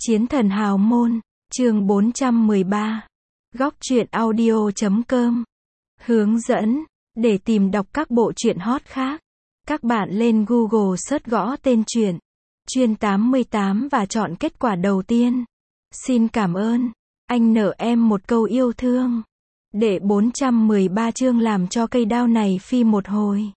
Chiến thần hào môn, chương 413. Góc truyện audio.com. Hướng dẫn, để tìm đọc các bộ truyện hot khác. Các bạn lên Google search gõ tên truyện Chuyên 88 và chọn kết quả đầu tiên. Xin cảm ơn. Anh nợ em một câu yêu thương. Đệ 413 chương làm cho cây đao này phi một hồi.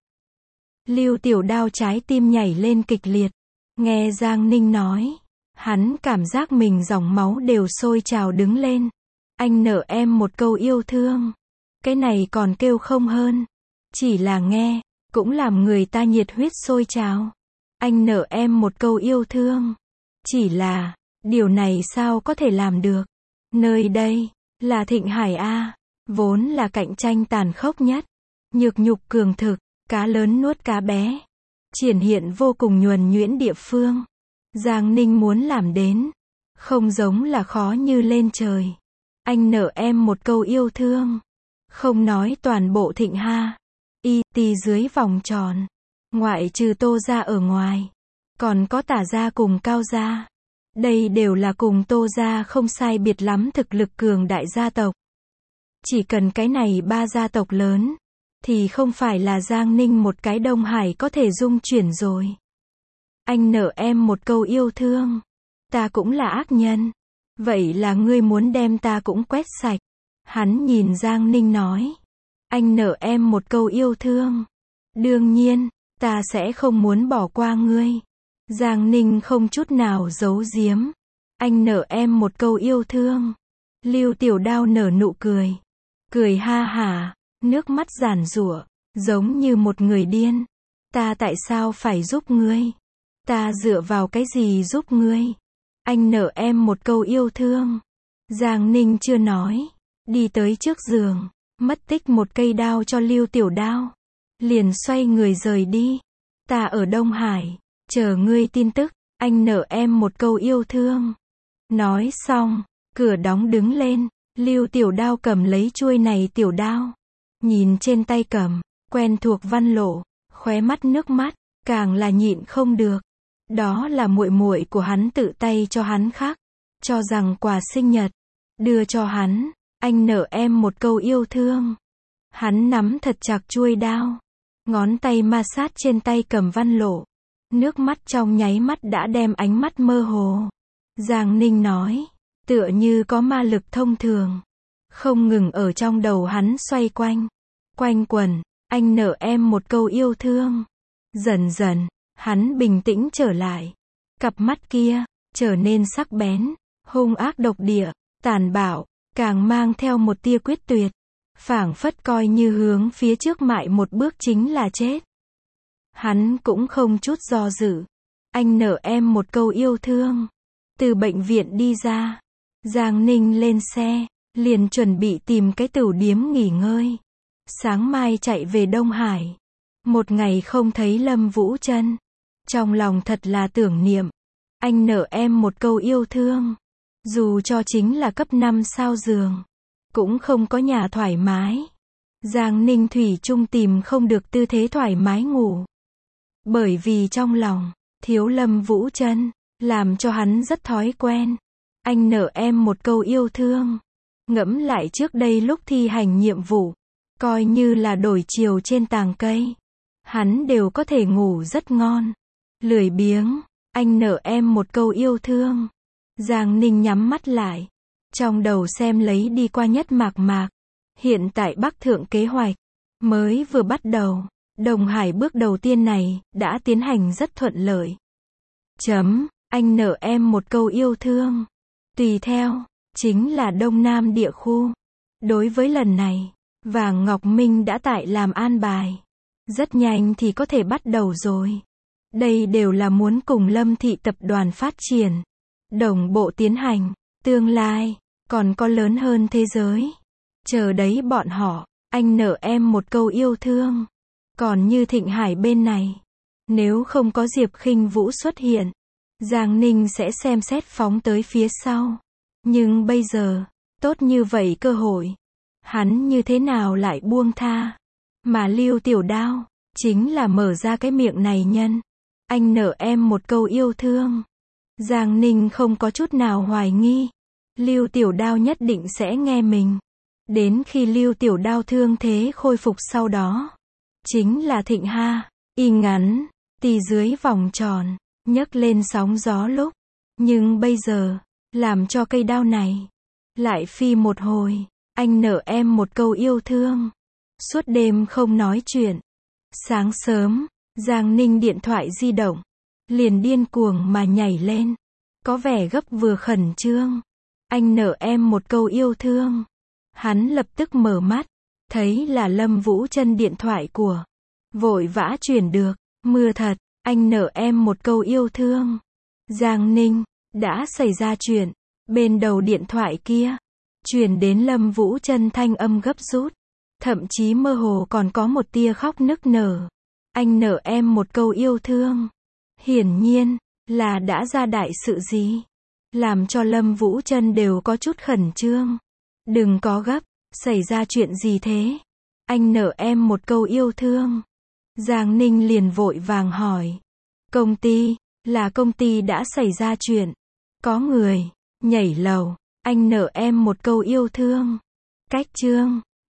Lưu Tiểu Đao trái tim nhảy lên kịch liệt. Nghe Giang Ninh nói, hắn cảm giác mình dòng máu đều sôi trào đứng lên. Anh nợ em một câu yêu thương. Cái này còn kêu không hơn. Chỉ là nghe, cũng làm người ta nhiệt huyết sôi trào. Anh nợ em một câu yêu thương. Chỉ là, điều này sao có thể làm được? Nơi đây, là Thịnh Hải A, vốn là cạnh tranh tàn khốc nhất. Nhược nhục cường thực, cá lớn nuốt cá bé. Triển hiện vô cùng nhuần nhuyễn địa phương. Giang Ninh muốn làm đến, không giống là khó như lên trời. Anh nợ em một câu yêu thương. Không nói toàn bộ Thịnh Ha, Y dưới vòng tròn, ngoại trừ Tô gia ở ngoài, còn có Tả gia cùng Cao gia. Đây đều là cùng Tô gia không sai biệt lắm thực lực cường đại gia tộc. Chỉ cần cái này ba gia tộc lớn, thì không phải là Giang Ninh một cái Đông Hải có thể dung chuyển rồi. Anh nợ em một câu yêu thương. Ta cũng là ác nhân. Vậy là ngươi muốn đem ta cũng quét sạch. Hắn nhìn Giang Ninh nói. Anh nợ em một câu yêu thương. Đương nhiên, ta sẽ không muốn bỏ qua ngươi. Giang Ninh không chút nào giấu giếm. Anh nợ em một câu yêu thương. Lưu Tiểu Đao nở nụ cười. Cười ha hả, nước mắt giàn giụa, giống như một người điên. Ta tại sao phải giúp ngươi? Ta dựa vào cái gì giúp ngươi? Anh nợ em một câu yêu thương. Giang Ninh chưa nói, đi tới trước giường, mất tích một cây đao cho Lưu Tiểu Đao. Liền xoay người rời đi. Ta ở Đông Hải, chờ ngươi tin tức, anh nợ em một câu yêu thương. Nói xong, cửa đóng đứng lên, Lưu Tiểu Đao cầm lấy chuôi này tiểu đao. Nhìn trên tay cầm, quen thuộc văn lộ, khóe mắt nước mắt, càng là nhịn không được. Đó là muội muội của hắn tự tay cho hắn khắc, cho rằng quà sinh nhật, đưa cho hắn, anh nợ em một câu yêu thương. Hắn nắm thật chặt chuôi đao, ngón tay ma sát trên tay cầm văn lộ, nước mắt trong nháy mắt đã đem ánh mắt mơ hồ. Giang Ninh nói, tựa như có ma lực thông thường, không ngừng ở trong đầu hắn xoay quanh, quanh quẩn, anh nợ em một câu yêu thương. Dần dần, hắn bình tĩnh trở lại. Cặp mắt kia, trở nên sắc bén, hung ác độc địa, tàn bạo, càng mang theo một tia quyết tuyệt. Phảng phất coi như hướng phía trước mại một bước chính là chết. Hắn cũng không chút do dự. Anh nợ em một câu yêu thương. Từ bệnh viện đi ra, Giang Ninh lên xe, liền chuẩn bị tìm cái tửu điếm nghỉ ngơi. Sáng mai chạy về Đông Hải. Một ngày không thấy Lâm Vũ Trân, trong lòng thật là tưởng niệm. Anh nợ em một câu yêu thương. Dù cho chính là cấp 5 sao giường, cũng không có nhà thoải mái. Giang Ninh thủy chung tìm không được tư thế thoải mái ngủ. Bởi vì trong lòng, thiếu Lâm Vũ Trân, làm cho hắn rất thói quen. Anh nợ em một câu yêu thương. Ngẫm lại trước đây lúc thi hành nhiệm vụ, coi như là đổi chiều trên tàng cây, hắn đều có thể ngủ rất ngon. Lười biếng, anh nợ em một câu yêu thương. Giang Ninh nhắm mắt lại, trong đầu xem lấy đi qua nhất mạc mạc. Hiện tại Bắc Thượng kế hoạch mới vừa bắt đầu, Đông Hải bước đầu tiên này đã tiến hành rất thuận lợi. Anh nợ em một câu yêu thương. Tùy theo, chính là Đông Nam địa khu. Đối với lần này, Vàng Ngọc Minh đã tại làm an bài. Rất nhanh thì có thể bắt đầu rồi. Đây đều là muốn cùng Lâm Thị tập đoàn phát triển, đồng bộ tiến hành. Tương lai, còn có lớn hơn thế giới. Chờ đấy bọn họ, anh nợ em một câu yêu thương. Còn như Thịnh Hải bên này, nếu không có Diệp Khinh Vũ xuất hiện, Giang Ninh sẽ xem xét phóng tới phía sau. Nhưng bây giờ, tốt như vậy cơ hội, hắn như thế nào lại buông tha? Mà Lưu Tiểu Đao, chính là mở ra cái miệng này nhân. Anh nợ em một câu yêu thương. Giang Ninh không có chút nào hoài nghi. Lưu Tiểu Đao nhất định sẽ nghe mình. Đến khi Lưu Tiểu Đao thương thế khôi phục sau đó, chính là Thịnh Ha, y ngắn, tì dưới vòng tròn, nhấc lên sóng gió lúc. Nhưng bây giờ, làm cho cây đao này, lại phi một hồi, anh nợ em một câu yêu thương. Suốt đêm không nói chuyện. Sáng sớm, Giang Ninh điện thoại di động, liền điên cuồng mà nhảy lên. Có vẻ gấp vừa khẩn trương. Anh nợ em một câu yêu thương. Hắn lập tức mở mắt, thấy là Lâm Vũ Trân điện thoại của. Vội vã chuyển được, mưa thật, anh nợ em một câu yêu thương. Giang Ninh, đã xảy ra chuyện. Bên đầu điện thoại kia, truyền đến Lâm Vũ Trân thanh âm gấp rút, thậm chí mơ hồ còn có một tia khóc nức nở. Anh nợ em một câu yêu thương. Hiển nhiên, là đã ra đại sự gì, làm cho Lâm Vũ Trân đều có chút khẩn trương. Đừng có gấp, xảy ra chuyện gì thế? Anh nợ em một câu yêu thương. Giang Ninh liền vội vàng hỏi. Công ty, là công ty đã xảy ra chuyện. Có người nhảy lầu, anh nợ em một câu yêu thương. Cách chương